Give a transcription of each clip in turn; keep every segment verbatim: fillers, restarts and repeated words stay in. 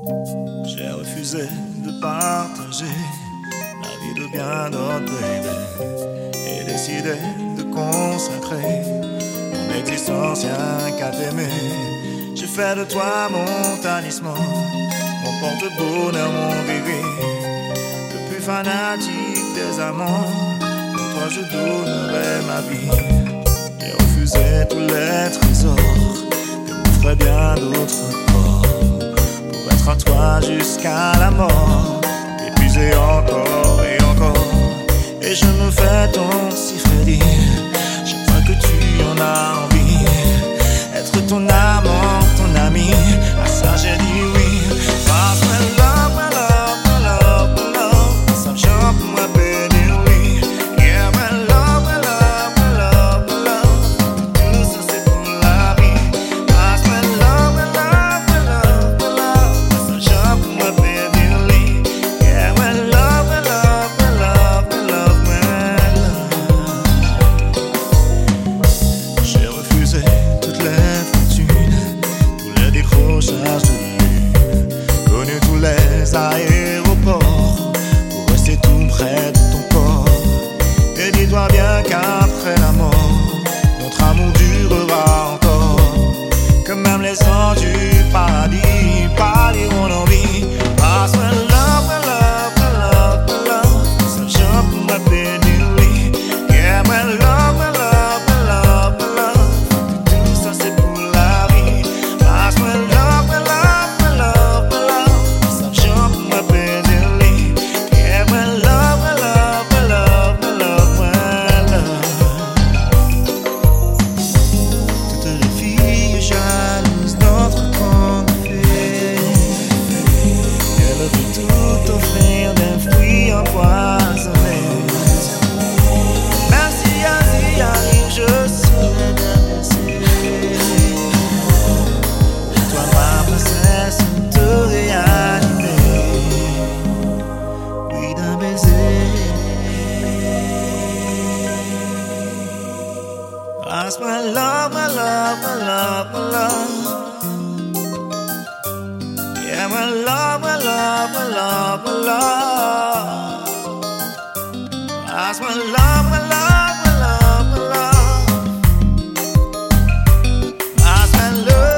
J'ai refusé de partager la vie de bien d'autres bébés et décidé de consacrer mon existence rien qu'à t'aimer. J'ai fait de toi mon talisman, mon porte-bonheur, mon bébé, le plus fanatique des amants. Pour toi je donnerai ma vie. J'ai refusé tous les trésors que m'offraient bien d'autres corps, pour être à toi jusqu'à la mort, épuisé encore et encore. Et je me fais ton sifflet dire chaque fois que tu en as envie, être ton amant, ton ami. À ça j'ai dit oui. Parce que love, my love, my love, my love, ça me chante pour moi pédir oui. Yeah, my love, my love, my love, my love, tout ça c'est pour la vie. Parce que love, my love, my love, my love, ça me chante pour moi pédir oui. Yeah, my love, my love, my love, my love, my love. J'ai refusé toutes les fortunes, tous les décrochages de lune, connu tous les aéroports pour rester tout près de ton corps. Et dis-toi bien qu'après la mort, notre amour durera encore, que même les anges du paradis parleront en vie. Parce que love, my love, my love, my love, ça me chante pour ma pénurie. Yeah, my love, my love, my love, my love, tout ça c'est pour la vie. Parce que love, my love, my love, my love, ça me chante pour ma pénurie. Yeah, my love, my love, my love, my love, my love. Toutes les filles jalouses notre conte fait, elles veulent tout offrir d'un fruit empoisonné. Même si Asie arrive, je serai d'abaisser. Toi ma princesse, te réanimer, oui d'un baiser. Ask my love, my love, my love, my love. Yeah, my love, my love, my love, my love. Ask my love, my love, my love, my love. Ask my love.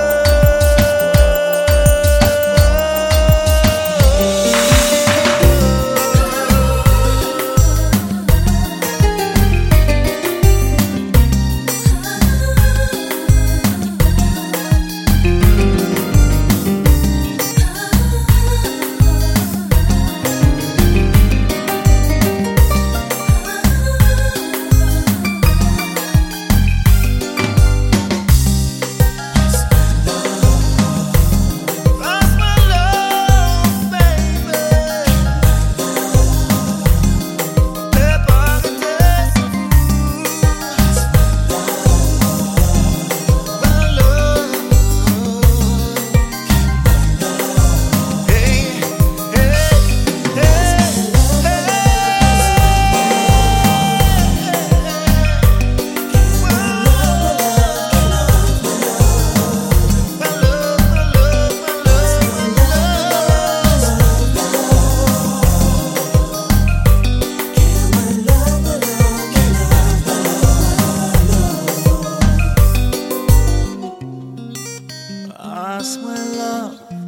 Ask my love.